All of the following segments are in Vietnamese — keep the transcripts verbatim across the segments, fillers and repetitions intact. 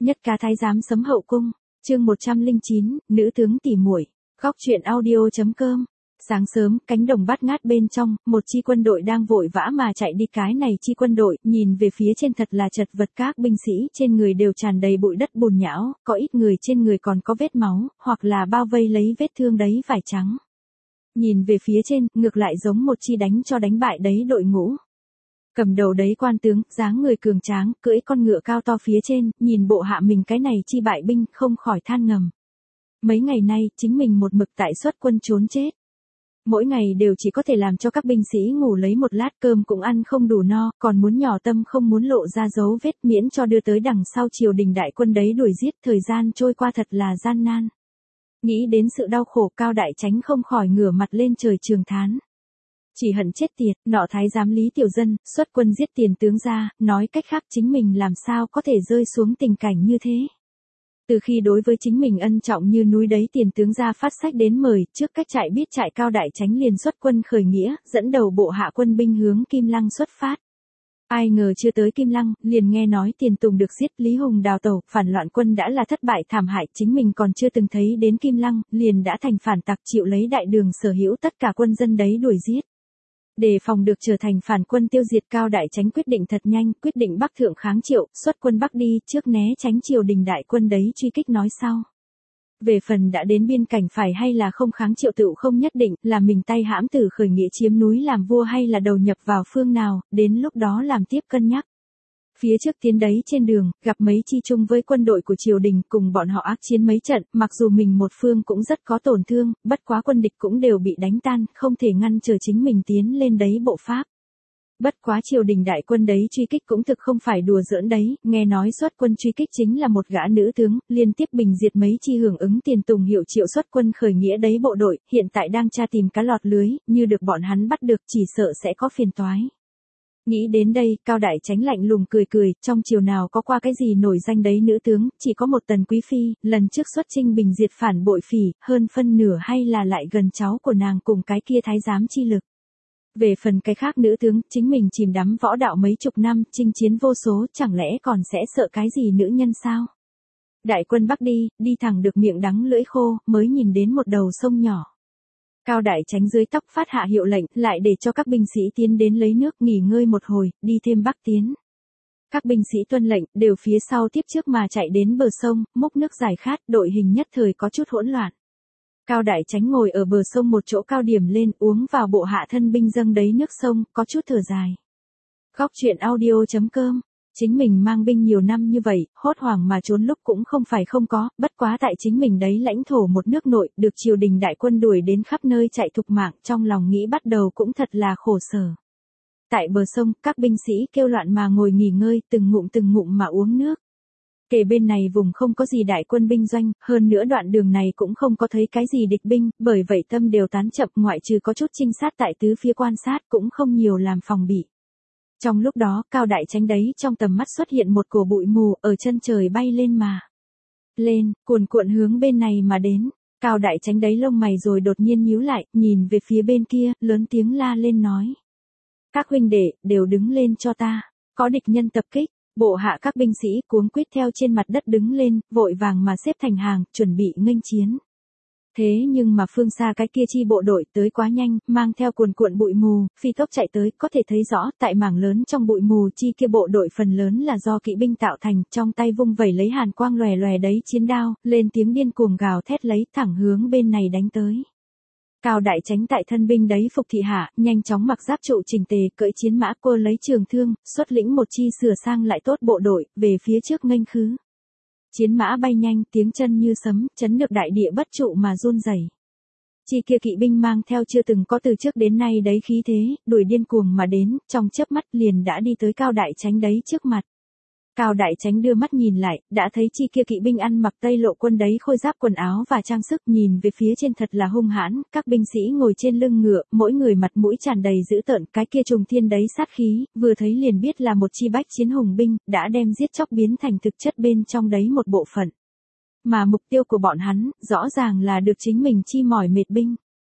Nhất cá thái giám sấm hậu cung, chương một trăm lẻ chín, nữ tướng tỉ muội. Góc truyện audio.com. Sáng sớm, cánh đồng bát ngát bên trong, một chi quân đội đang vội vã mà chạy đi. Cái này chi quân đội, nhìn về phía trên thật là chật vật, các binh sĩ trên người đều tràn đầy bụi đất bùn nhão, có ít người trên người còn có vết máu, hoặc là bao vây lấy vết thương đấy vải trắng. Nhìn về phía trên, ngược lại giống một chi đánh cho đánh bại đấy đội ngũ. Cầm đầu đấy quan tướng, dáng người cường tráng, cưỡi con ngựa cao to phía trên, nhìn bộ hạ mình cái này chi bại binh, không khỏi than ngầm. Mấy ngày nay, chính mình một mực tại xuất quân trốn chết. Mỗi ngày đều chỉ có thể làm cho các binh sĩ ngủ lấy một lát, cơm cũng ăn không đủ no, còn muốn nhỏ tâm không muốn lộ ra dấu vết, miễn cho đưa tới đằng sau triều đình đại quân đấy đuổi giết. Thời gian trôi qua thật là gian nan. Nghĩ đến sự đau khổ, Cao Đại Chánh không khỏi ngửa mặt lên trời trường thán. Chỉ hận chết tiệt, nọ thái giám Lý Tiểu Dân, xuất quân giết tiền tướng ra, nói cách khác chính mình làm sao có thể rơi xuống tình cảnh như thế. Từ khi đối với chính mình ân trọng như núi đấy, tiền tướng ra phát sách đến mời, trước cách chạy biết chạy, Cao Đại Chánh liền xuất quân khởi nghĩa, dẫn đầu bộ hạ quân binh hướng Kim Lăng xuất phát. Ai ngờ chưa tới Kim Lăng, liền nghe nói Tiền Tùng được giết, Lý Hùng đào tẩu, phản loạn quân đã là thất bại thảm hại, chính mình còn chưa từng thấy đến Kim Lăng, liền đã thành phản tặc, chịu lấy đại đường sở hữu tất cả quân dân đấy đuổi giết. Để phòng được trở thành phản quân tiêu diệt, Cao Đại Chánh quyết định thật nhanh, quyết định bắc thượng kháng Triệu, xuất quân bắc đi, trước né tránh triều đình đại quân đấy truy kích nói sau. Về phần đã đến biên cảnh phải hay là không kháng Triệu tựu không nhất định, là mình tay hãm tử khởi nghĩa chiếm núi làm vua hay là đầu nhập vào phương nào, đến lúc đó làm tiếp cân nhắc. Phía trước tiến đấy trên đường, gặp mấy chi chung với quân đội của triều đình, cùng bọn họ ác chiến mấy trận, mặc dù mình một phương cũng rất có tổn thương, bất quá quân địch cũng đều bị đánh tan, không thể ngăn trở chính mình tiến lên đấy bộ pháp. Bất quá triều đình đại quân đấy truy kích cũng thực không phải đùa giỡn đấy, nghe nói xuất quân truy kích chính là một gã nữ tướng, liên tiếp bình diệt mấy chi hưởng ứng Tiền Tùng hiệu Triệu xuất quân khởi nghĩa đấy bộ đội, hiện tại đang tra tìm cá lọt lưới, như được bọn hắn bắt được chỉ sợ sẽ có phiền toái. Nghĩ đến đây, Cao Đại Chánh lạnh lùng cười cười, trong triều nào có qua cái gì nổi danh đấy nữ tướng, chỉ có một Tần Quý Phi, lần trước xuất chinh bình diệt phản bội Phỉ, hơn phân nửa hay là lại gần cháu của nàng cùng cái kia thái giám chi lực. Về phần cái khác nữ tướng, chính mình chìm đắm võ đạo mấy chục năm, chinh chiến vô số, chẳng lẽ còn sẽ sợ cái gì nữ nhân sao? Đại quân bắc đi, đi thẳng được miệng đắng lưỡi khô, mới nhìn đến một đầu sông nhỏ. Cao Đại Chánh dưới tóc phát hạ hiệu lệnh, lại để cho các binh sĩ tiến đến lấy nước nghỉ ngơi một hồi, đi thêm bắc tiến. Các binh sĩ tuân lệnh, đều phía sau tiếp trước mà chạy đến bờ sông, múc nước giải khát, đội hình nhất thời có chút hỗn loạn. Cao Đại Chánh ngồi ở bờ sông một chỗ cao điểm lên, uống vào bộ hạ thân binh dâng đấy nước sông, có chút thở dài. Góc truyện audio.com. Chính mình mang binh nhiều năm như vậy, hốt hoảng mà trốn lúc cũng không phải không có, bất quá tại chính mình đấy lãnh thổ một nước nội, được triều đình đại quân đuổi đến khắp nơi chạy thục mạng, trong lòng nghĩ bắt đầu cũng thật là khổ sở. Tại bờ sông, các binh sĩ kêu loạn mà ngồi nghỉ ngơi, từng ngụm từng ngụm mà uống nước. Kể bên này vùng không có gì đại quân binh doanh, hơn nữa đoạn đường này cũng không có thấy cái gì địch binh, bởi vậy tâm đều tán chậm, ngoại trừ có chút trinh sát tại tứ phía quan sát cũng không nhiều làm phòng bị. Trong lúc đó, Cao Đại Chánh đấy trong tầm mắt xuất hiện một cổ bụi mù, ở chân trời bay lên mà. Lên, cuồn cuộn hướng bên này mà đến. Cao Đại Chánh đấy lông mày rồi đột nhiên nhíu lại, nhìn về phía bên kia, lớn tiếng la lên nói. Các huynh đệ, đều đứng lên cho ta. Có địch nhân tập kích. Bộ hạ các binh sĩ cuống quýt theo trên mặt đất đứng lên, vội vàng mà xếp thành hàng, chuẩn bị nghênh chiến. Thế nhưng mà phương xa cái kia chi bộ đội tới quá nhanh, mang theo cuồn cuộn bụi mù, phi tốc chạy tới, có thể thấy rõ, tại mảng lớn trong bụi mù chi kia bộ đội phần lớn là do kỵ binh tạo thành, trong tay vung vẩy lấy hàn quang lòe lòe đấy chiến đao, lên tiếng điên cuồng gào thét lấy, thẳng hướng bên này đánh tới. Cao Đại Chánh tại thân binh đấy phục thị hạ, nhanh chóng mặc giáp trụ chỉnh tề, cưỡi chiến mã cô lấy trường thương, xuất lĩnh một chi sửa sang lại tốt bộ đội, về phía trước nghênh khứ. Chiến mã bay nhanh, tiếng chân như sấm, chấn được đại địa bất trụ mà run rẩy. Chi kia kỵ binh mang theo chưa từng có từ trước đến nay đấy khí thế, đuổi điên cuồng mà đến, trong chớp mắt liền đã đi tới Cao Đại Chánh đấy trước mặt. Cao Đại Chánh đưa mắt nhìn lại, đã thấy chi kia kỵ binh ăn mặc Tây Lộ quân đấy khôi giáp quần áo và trang sức, nhìn về phía trên thật là hung hãn, các binh sĩ ngồi trên lưng ngựa, mỗi người mặt mũi tràn đầy dữ tợn, cái kia trùng thiên đấy sát khí, vừa thấy liền biết là một chi bách chiến hùng binh, đã đem giết chóc biến thành thực chất bên trong đấy một bộ phận. Mà mục tiêu của bọn hắn, rõ ràng là được chính mình chi mỏi mệt binh.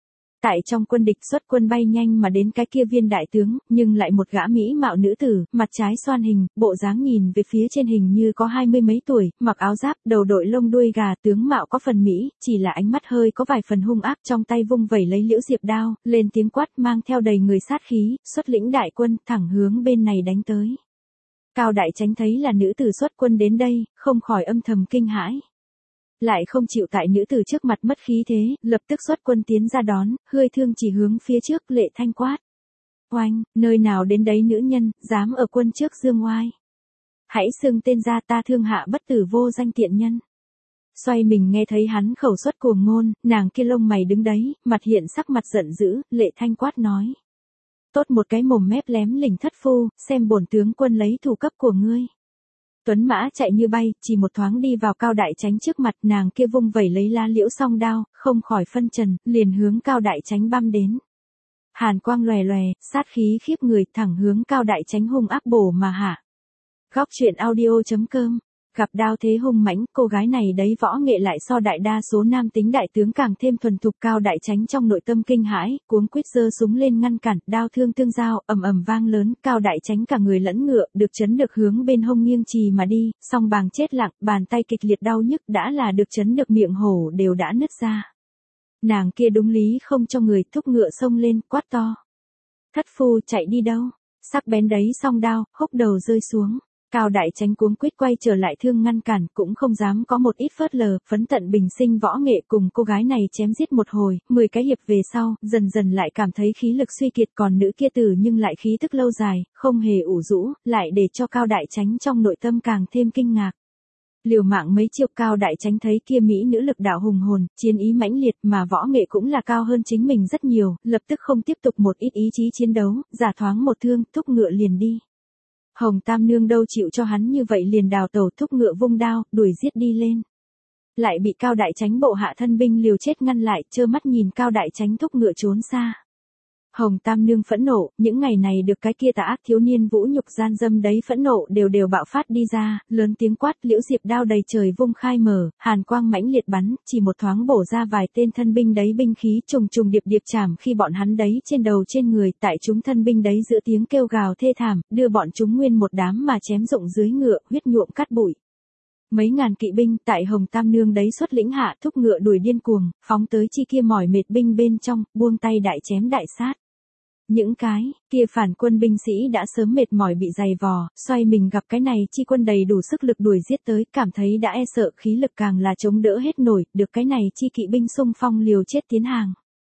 Tại trong quân địch xuất quân bay nhanh mà đến cái kia viên đại tướng, nhưng lại một gã mỹ mạo nữ tử, mặt trái xoan hình, bộ dáng nhìn về phía trên hình như có hai mươi mấy tuổi, mặc áo giáp, đầu đội lông đuôi gà, tướng mạo có phần mỹ, chỉ là ánh mắt hơi có vài phần hung ác, trong tay vung vẩy lấy liễu diệp đao, lên tiếng quát mang theo đầy người sát khí, xuất lĩnh đại quân, thẳng hướng bên này đánh tới. Cao Đại Chánh thấy là nữ tử xuất quân đến đây, không khỏi âm thầm kinh hãi. Lại không chịu tại nữ tử trước mặt mất khí thế, lập tức xuất quân tiến ra đón, hươi thương chỉ hướng phía trước Lệ Thanh quát. Oanh, nơi nào đến đấy nữ nhân, dám ở quân trước dương oai. Hãy xưng tên ra ta thương hạ bất tử vô danh tiện nhân. Xoay mình nghe thấy hắn khẩu xuất cuồng ngôn, nàng kia lông mày đứng đấy, mặt hiện sắc mặt giận dữ, Lệ Thanh quát nói. Tốt một cái mồm mép lém lỉnh thất phu, xem bổn tướng quân lấy thủ cấp của ngươi. Tuấn mã chạy như bay, chỉ một thoáng đi vào Cao Đại Chánh trước mặt, nàng kia vung vẩy lấy lá liễu song đao, không khỏi phân trần, liền hướng Cao Đại Chánh băm đến. Hàn quang lòe lòe, sát khí khiếp người, thẳng hướng Cao Đại Chánh hung ác bổ mà hạ. Góc truyện audio chấm com. Gặp đao thế hung mãnh, cô gái này đấy võ nghệ lại so đại đa số nam tính đại tướng càng thêm thuần thục. Cao Đại Chánh trong nội tâm kinh hãi, cuống quýt giơ súng lên ngăn cản, đao thương tương giao, ầm ầm vang lớn, Cao Đại Chánh cả người lẫn ngựa, được chấn được hướng bên hông nghiêng trì mà đi, song bàng chết lặng, bàn tay kịch liệt đau nhức đã là được chấn được miệng hổ đều đã nứt ra. Nàng kia đúng lý không cho người, thúc ngựa xông lên, quát to. Thất phu chạy đi đâu? Sắc bén đấy song đao, húc đầu rơi xuống. Cao Đại Chánh cuống quýt quay trở lại thương ngăn cản, cũng không dám có một ít phớt lờ, phấn tận bình sinh võ nghệ cùng cô gái này chém giết một hồi, mười cái hiệp về sau, dần dần lại cảm thấy khí lực suy kiệt, còn nữ kia tử nhưng lại khí tức lâu dài, không hề ủ rũ, lại để cho Cao Đại Chánh trong nội tâm càng thêm kinh ngạc. Liều mạng mấy chiêu, Cao Đại Chánh thấy kia mỹ nữ lực đạo hùng hồn, chiến ý mãnh liệt mà võ nghệ cũng là cao hơn chính mình rất nhiều, lập tức không tiếp tục một ít ý chí chiến đấu, giả thoáng một thương, thúc ngựa liền đi. Hồng Tam Nương đâu chịu cho hắn như vậy, liền đào tẩu, thúc ngựa vung đao, đuổi giết đi lên. Lại bị Cao Đại Chánh bộ hạ thân binh liều chết ngăn lại, trơ mắt nhìn Cao Đại Chánh thúc ngựa trốn xa. Hồng Tam Nương phẫn nộ, những ngày này được cái kia tà ác thiếu niên vũ nhục gian dâm đấy phẫn nộ đều đều bạo phát đi ra, lớn tiếng quát, liễu diệp đao đầy trời vung khai mở, hàn quang mãnh liệt bắn, chỉ một thoáng bổ ra vài tên thân binh đấy binh khí trùng trùng điệp điệp chạm khi bọn hắn đấy trên đầu trên người, tại chúng thân binh đấy giữa tiếng kêu gào thê thảm, đưa bọn chúng nguyên một đám mà chém rụng dưới ngựa, huyết nhuộm cát bụi. Mấy ngàn kỵ binh tại Hồng Tam Nương đấy xuất lĩnh hạ thúc ngựa đuổi điên cuồng, phóng tới chi kia mỏi mệt binh bên trong, buông tay đại chém đại sát. Những cái kia phản quân binh sĩ đã sớm mệt mỏi bị dày vò, xoay mình gặp cái này chi quân đầy đủ sức lực đuổi giết tới, cảm thấy đã e sợ, khí lực càng là chống đỡ hết nổi, được cái này chi kỵ binh xung phong liều chết tiến hàng.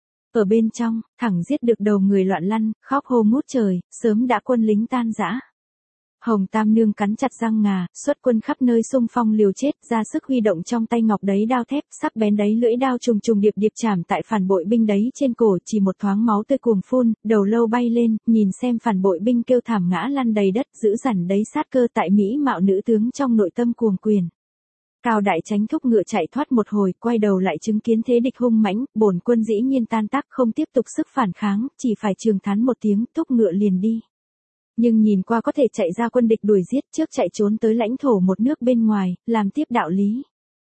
Ở bên trong, thẳng giết được đầu người loạn lăn, khóc hô ngút trời, sớm đã quân lính tan rã. Hồng Tam Nương cắn chặt răng ngà, xuất quân khắp nơi xung phong liều chết, ra sức huy động trong tay ngọc đấy đao thép, sắc bén đấy lưỡi đao trùng trùng điệp điệp chạm tại phản bội binh đấy trên cổ, chỉ một thoáng máu tươi cuồng phun, đầu lâu bay lên, nhìn xem phản bội binh kêu thảm ngã lăn đầy đất, giữ dằn đấy sát cơ tại mỹ mạo nữ tướng trong nội tâm cuồng quyền. Cao Đại Chánh thúc ngựa chạy thoát một hồi, quay đầu lại chứng kiến thế địch hung mãnh, bổn quân dĩ nhiên tan tác, không tiếp tục sức phản kháng, chỉ phải trường thán một tiếng, thúc ngựa liền đi. Nhưng nhìn qua có thể chạy ra quân địch đuổi giết, trước chạy trốn tới lãnh thổ một nước bên ngoài, làm tiếp đạo lý.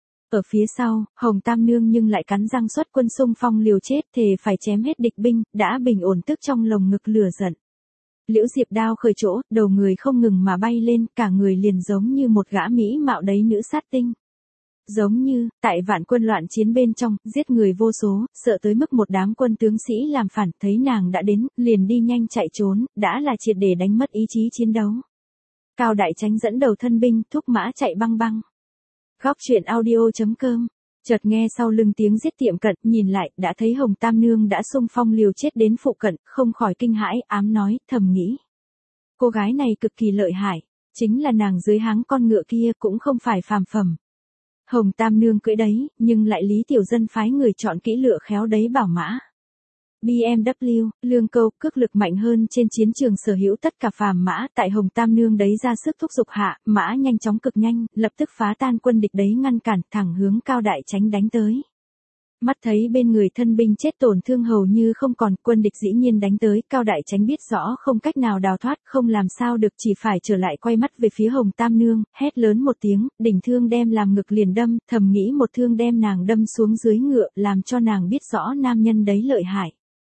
Ở phía sau, Hồng Tam Nương nhưng lại cắn răng xuất quân xung phong liều chết, thề phải chém hết địch binh, đã bình ổn tức trong lồng ngực lửa giận. Liễu diệp đao khởi chỗ, đầu người không ngừng mà bay lên, cả người liền giống như một gã mỹ mạo đấy nữ sát tinh. Giống như, tại vạn quân loạn chiến bên trong, giết người vô số, sợ tới mức một đám quân tướng sĩ làm phản, thấy nàng đã đến, liền đi nhanh chạy trốn, đã là triệt để đánh mất ý chí chiến đấu. Cao Đại Chánh dẫn đầu thân binh, thúc mã chạy băng băng. Góc truyện audio chấm com. Chợt nghe sau lưng tiếng giết tiệm cận, nhìn lại, đã thấy Hồng Tam Nương đã xung phong liều chết đến phụ cận, không khỏi kinh hãi, ám nói, thầm nghĩ. Cô gái này cực kỳ lợi hại, chính là nàng dưới háng con ngựa kia cũng không phải phàm phẩm. Hồng Tam Nương cưỡi đấy, nhưng lại Lý Tiểu Dân phái người chọn kỹ lựa khéo đấy bảo mã. bê em vê lương câu, cước lực mạnh hơn trên chiến trường sở hữu tất cả phàm mã, tại Hồng Tam Nương đấy ra sức thúc giục hạ, mã nhanh chóng cực nhanh, lập tức phá tan quân địch đấy ngăn cản, thẳng hướng Cao Đại Chánh đánh tới. Mắt thấy bên người thân binh chết tổn thương hầu như không còn, quân địch dĩ nhiên đánh tới, Cao Đại Chánh biết rõ không cách nào đào thoát, không làm sao được, chỉ phải trở lại quay mắt về phía Hồng Tam Nương, hét lớn một tiếng, đỉnh thương đem làm ngực liền đâm, thầm nghĩ một thương đem nàng đâm xuống dưới ngựa, làm cho nàng biết rõ nam nhân đấy lợi hại.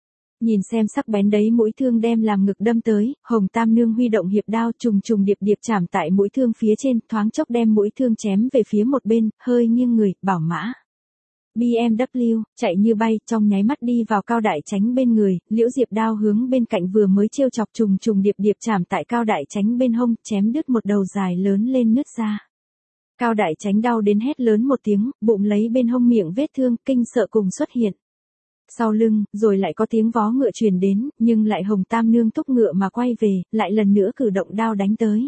Nhìn xem sắc bén đấy mũi thương đem làm ngực đâm tới, Hồng Tam Nương huy động hiệp đao trùng trùng điệp điệp chạm tại mũi thương phía trên, thoáng chốc đem mũi thương chém về phía một bên, hơi nghiêng người, bảo mã. bê em vê chạy như bay, trong nháy mắt đi vào Cao Đại Chánh bên người, Liễu Diệp đao hướng bên cạnh vừa mới trêu chọc trùng trùng điệp điệp chạm tại Cao Đại Chánh bên hông, chém đứt một đầu dài lớn lên nứt ra. Cao Đại Chánh đau đến hét lớn một tiếng, bụng lấy bên hông miệng vết thương, kinh sợ cùng xuất hiện. Sau lưng, rồi lại có tiếng vó ngựa truyền đến, nhưng lại Hồng Tam Nương thúc ngựa mà quay về, lại lần nữa cử động đao đánh tới.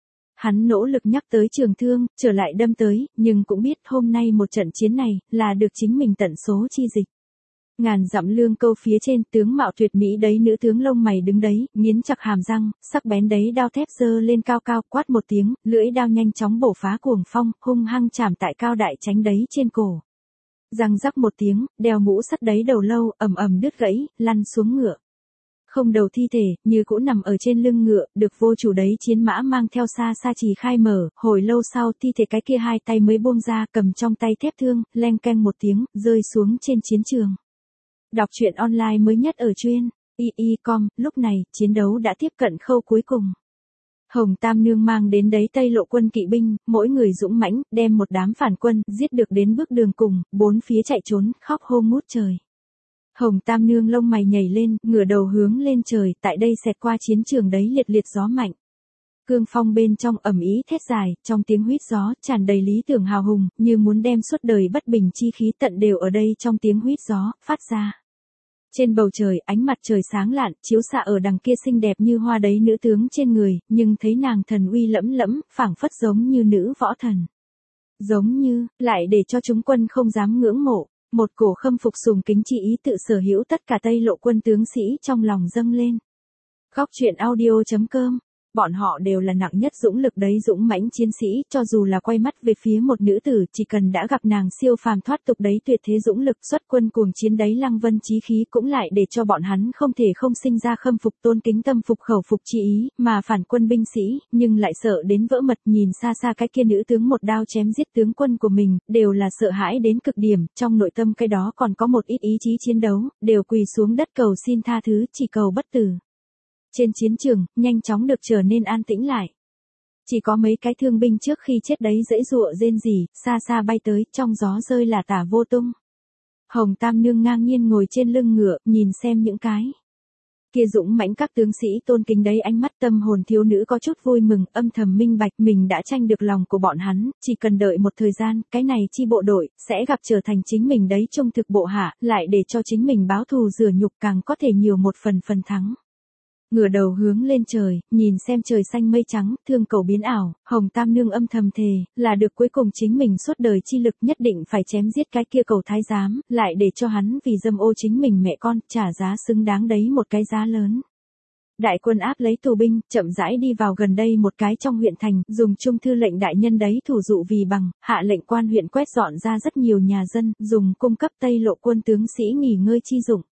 Hắn nỗ lực nhắc tới trường thương, trở lại đâm tới, nhưng cũng biết hôm nay một trận chiến này, là được chính mình tận số chi dịch. Ngàn dặm lương câu phía trên, tướng mạo tuyệt mỹ đấy nữ tướng lông mày đứng đấy, nghiến chặt hàm răng, sắc bén đấy đao thép giơ lên cao cao, quát một tiếng, lưỡi đao nhanh chóng bổ phá cuồng phong, hung hăng chạm tại Cao Đại Chánh đấy trên cổ. Răng rắc một tiếng, đeo mũ sắt đấy đầu lâu, ầm ầm đứt gãy, lăn xuống ngựa. Không đầu thi thể, như cũ nằm ở trên lưng ngựa, được vô chủ đấy chiến mã mang theo xa xa chỉ khai mở, hồi lâu sau thi thể cái kia hai tay mới buông ra, cầm trong tay thép thương, leng keng một tiếng, rơi xuống trên chiến trường. Đọc truyện online mới nhất ở truyện i i chấm com, lúc này, chiến đấu đã tiếp cận khâu cuối cùng. Hồng Tam Nương mang đến đấy Tây Lộ quân kỵ binh, mỗi người dũng mãnh, đem một đám phản quân, giết được đến bước đường cùng, bốn phía chạy trốn, khóc hô ngút trời. Hồng Tam Nương lông mày nhảy lên, ngửa đầu hướng lên trời, tại đây xẹt qua chiến trường đấy liệt liệt gió mạnh. Cương phong bên trong ầm ĩ thét dài, trong tiếng huýt gió, tràn đầy lý tưởng hào hùng, như muốn đem suốt đời bất bình chi khí tận đều ở đây trong tiếng huýt gió, phát ra. Trên bầu trời, ánh mặt trời sáng lạn, chiếu xạ ở đằng kia xinh đẹp như hoa đấy nữ tướng trên người, nhưng thấy nàng thần uy lẫm lẫm, phảng phất giống như nữ võ thần. Giống như, lại để cho chúng quân không dám ngưỡng mộ, một cổ khâm phục sùng kính chi ý tự sở hữu tất cả Tây Lộ quân tướng sĩ trong lòng dâng lên. Góc truyện audio chấm com. Bọn họ đều là nặng nhất dũng lực đấy dũng mãnh chiến sĩ, cho dù là quay mắt về phía một nữ tử, chỉ cần đã gặp nàng siêu phàm thoát tục đấy tuyệt thế dũng lực xuất quân cuồng chiến đấy lăng vân chí khí cũng lại để cho bọn hắn không thể không sinh ra khâm phục tôn kính tâm phục khẩu phục chi ý, mà phản quân binh sĩ, nhưng lại sợ đến vỡ mật nhìn xa xa cái kia nữ tướng một đao chém giết tướng quân của mình, đều là sợ hãi đến cực điểm, trong nội tâm cái đó còn có một ít ý chí chiến đấu, đều quỳ xuống đất cầu xin tha thứ, chỉ cầu bất tử. Trên chiến trường, nhanh chóng được trở nên an tĩnh lại. Chỉ có mấy cái thương binh trước khi chết đấy dãy dụa rên rỉ, xa xa bay tới, trong gió rơi là tả vô tung. Hồng Tam Nương ngang nhiên ngồi trên lưng ngựa, nhìn xem những cái kia dũng mãnh các tướng sĩ tôn kính đấy ánh mắt tâm hồn thiếu nữ có chút vui mừng, âm thầm minh bạch mình đã tranh được lòng của bọn hắn, chỉ cần đợi một thời gian, cái này chi bộ đội, sẽ gặp trở thành chính mình đấy trung thực bộ hạ, lại để cho chính mình báo thù rửa nhục càng có thể nhiều một phần phần thắng. Ngửa đầu hướng lên trời, nhìn xem trời xanh mây trắng, thương cầu biến ảo, Hồng Tam Nương âm thầm thề, là được cuối cùng chính mình suốt đời chi lực nhất định phải chém giết cái kia cầu thái giám, lại để cho hắn vì dâm ô chính mình mẹ con, trả giá xứng đáng đấy một cái giá lớn. Đại quân áp lấy tù binh, chậm rãi đi vào gần đây một cái trong huyện thành, dùng trung thư lệnh đại nhân đấy thủ dụ vì bằng, hạ lệnh quan huyện quét dọn ra rất nhiều nhà dân, dùng cung cấp Tây Lộ quân tướng sĩ nghỉ ngơi chi dụng.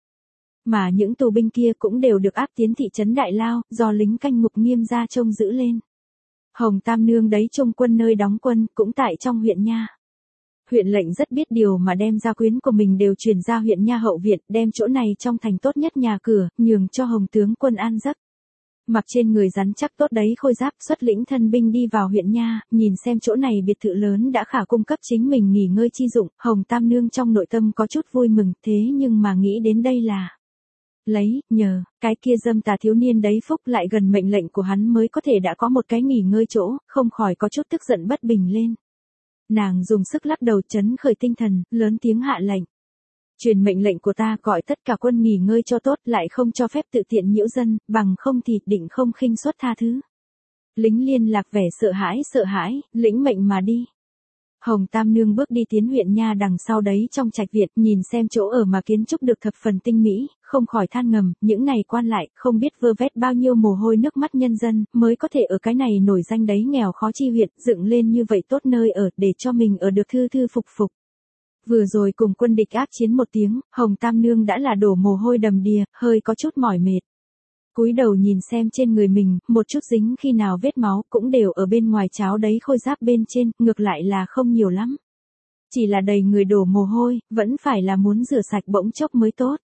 Mà những tù binh kia cũng đều được áp tiến thị trấn Đại Lao, do lính canh ngục nghiêm gia trông giữ lên. Hồng Tam Nương đấy trông quân nơi đóng quân, cũng tại trong huyện nha. Huyện lệnh rất biết điều mà đem gia quyến của mình đều chuyển ra huyện nha hậu viện, đem chỗ này trong thành tốt nhất nhà cửa, nhường cho Hồng tướng quân an giấc. Mặc trên người rắn chắc tốt đấy khôi giáp, xuất lĩnh thân binh đi vào huyện nha, nhìn xem chỗ này biệt thự lớn đã khả cung cấp chính mình nghỉ ngơi chi dụng, Hồng Tam Nương trong nội tâm có chút vui mừng, thế nhưng mà nghĩ đến đây là lấy, nhờ, cái kia dâm tà thiếu niên đấy phúc lại gần mệnh lệnh của hắn mới có thể đã có một cái nghỉ ngơi chỗ, không khỏi có chút tức giận bất bình lên. Nàng dùng sức lắc đầu chấn khởi tinh thần, lớn tiếng hạ lệnh. Truyền mệnh lệnh của ta gọi tất cả quân nghỉ ngơi cho tốt, lại không cho phép tự tiện nhiễu dân, bằng không thì định không khinh suất tha thứ. Lính liên lạc vẻ sợ hãi sợ hãi, lĩnh mệnh mà đi. Hồng Tam Nương bước đi tiến huyện nha đằng sau đấy trong trạch viện, nhìn xem chỗ ở mà kiến trúc được thập phần tinh mỹ, không khỏi than ngầm, những này quan lại, không biết vơ vét bao nhiêu mồ hôi nước mắt nhân dân, mới có thể ở cái này nổi danh đấy nghèo khó chi huyện, dựng lên như vậy tốt nơi ở, để cho mình ở được thư thư phục phục. Vừa rồi cùng quân địch ác chiến một tiếng, Hồng Tam Nương đã là đổ mồ hôi đầm đìa, hơi có chút mỏi mệt. Cúi đầu nhìn xem trên người mình, một chút dính khi nào vết máu cũng đều ở bên ngoài cháo đấy khôi giáp bên trên, ngược lại là không nhiều lắm. Chỉ là đầy người đổ mồ hôi, vẫn phải là muốn rửa sạch bỗng chốc mới tốt.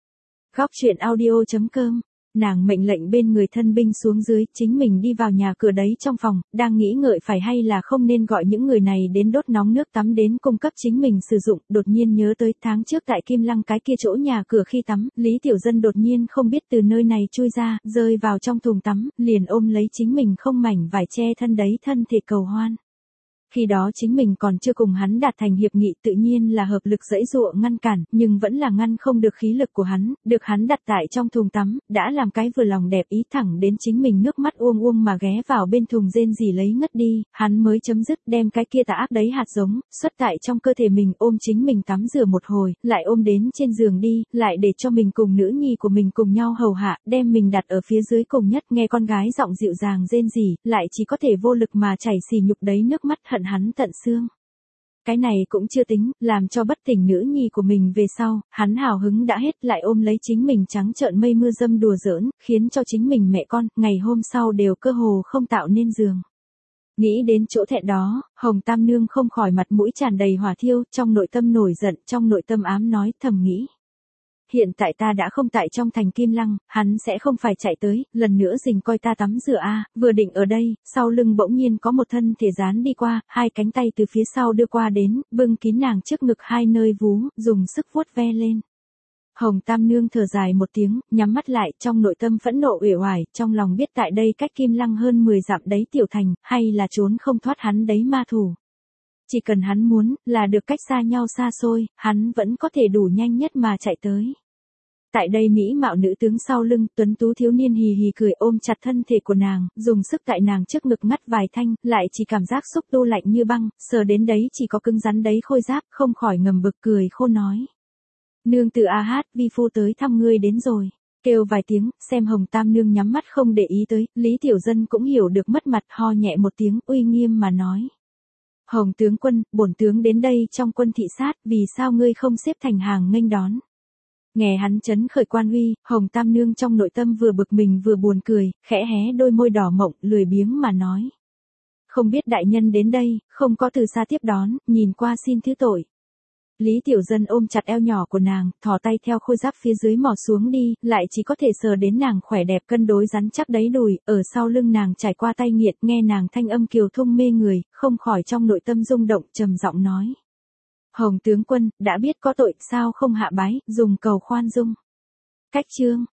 Góc truyện audio.com. Nàng mệnh lệnh bên người thân binh xuống dưới, chính mình đi vào nhà cửa đấy trong phòng, đang nghĩ ngợi phải hay là không nên gọi những người này đến đốt nóng nước tắm đến cung cấp chính mình sử dụng, đột nhiên nhớ tới tháng trước tại Kim Lăng cái kia chỗ nhà cửa khi tắm, Lý Tiểu Dân đột nhiên không biết từ nơi này chui ra, rơi vào trong thùng tắm, liền ôm lấy chính mình không mảnh vải che thân đấy thân thể cầu hoan. Khi đó chính mình còn chưa cùng hắn đạt thành hiệp nghị, tự nhiên là hợp lực giãy giụa ngăn cản, nhưng vẫn là ngăn không được khí lực của hắn, được hắn đặt tại trong thùng tắm, đã làm cái vừa lòng đẹp ý, thẳng đến chính mình nước mắt uông uông mà ghé vào bên thùng rên rỉ lấy ngất đi, hắn mới chấm dứt đem cái kia tà ác đấy hạt giống, xuất tại trong cơ thể mình, ôm chính mình tắm rửa một hồi, lại ôm đến trên giường đi, lại để cho mình cùng nữ nhi của mình cùng nhau hầu hạ, đem mình đặt ở phía dưới cùng nhất, nghe con gái giọng dịu dàng rên rỉ, lại chỉ có thể vô lực mà chảy xì nhục đấy nước mắt hận hắn tận xương. Cái này cũng chưa tính, làm cho bất tỉnh nữ nhi của mình về sau, hắn hào hứng đã hết, lại ôm lấy chính mình trắng trợn mây mưa dâm đùa giỡn, khiến cho chính mình mẹ con, ngày hôm sau đều cơ hồ không tạo nên giường. Nghĩ đến chỗ thẹn đó, Hồng Tam Nương không khỏi mặt mũi tràn đầy hỏa thiêu, trong nội tâm nổi giận, trong nội tâm ám nói, thầm nghĩ. Hiện tại ta đã không tại trong thành Kim Lăng, hắn sẽ không phải chạy tới, lần nữa rình coi ta tắm rửa a, vừa định ở đây, sau lưng bỗng nhiên có một thân thể dán đi qua, hai cánh tay từ phía sau đưa qua đến, bưng kín nàng trước ngực hai nơi vú, dùng sức vuốt ve lên. Hồng Tam Nương thở dài một tiếng, nhắm mắt lại, trong nội tâm phẫn nộ uể oải, trong lòng biết tại đây cách Kim Lăng hơn mười dặm đấy tiểu thành, hay là trốn không thoát hắn đấy ma thủ. Chỉ cần hắn muốn, là được cách xa nhau xa xôi, hắn vẫn có thể đủ nhanh nhất mà chạy tới. Tại đây mỹ mạo nữ tướng sau lưng, tuấn tú thiếu niên hì hì cười ôm chặt thân thể của nàng, dùng sức tại nàng trước ngực ngắt vài thanh, lại chỉ cảm giác xúc tu lạnh như băng, sờ đến đấy chỉ có cứng rắn đấy khôi giáp, không khỏi ngầm bực cười khô nói. Nương tử a hát, vi phu tới thăm ngươi đến rồi. Kêu vài tiếng, xem Hồng Tam Nương nhắm mắt không để ý tới, Lý Tiểu Dân cũng hiểu được mất mặt, ho nhẹ một tiếng, uy nghiêm mà nói. Hồng tướng quân, bổn tướng đến đây trong quân thị sát, vì sao ngươi không xếp thành hàng nghênh đón? Nghe hắn chấn khởi quan uy, Hồng Tam Nương trong nội tâm vừa bực mình vừa buồn cười, khẽ hé đôi môi đỏ mộng, lười biếng mà nói. Không biết đại nhân đến đây, không có từ xa tiếp đón, nhìn qua xin thứ tội. Lý Tiểu Dân ôm chặt eo nhỏ của nàng, thò tay theo khôi giáp phía dưới mò xuống đi, lại chỉ có thể sờ đến nàng khỏe đẹp cân đối rắn chắc đấy đùi, ở sau lưng nàng trải qua tay nghiệt, nghe nàng thanh âm kiều thung mê người, không khỏi trong nội tâm rung động, trầm giọng nói. Hồng tướng quân, đã biết có tội, sao không hạ bái, dùng cầu khoan dung. Cách chương.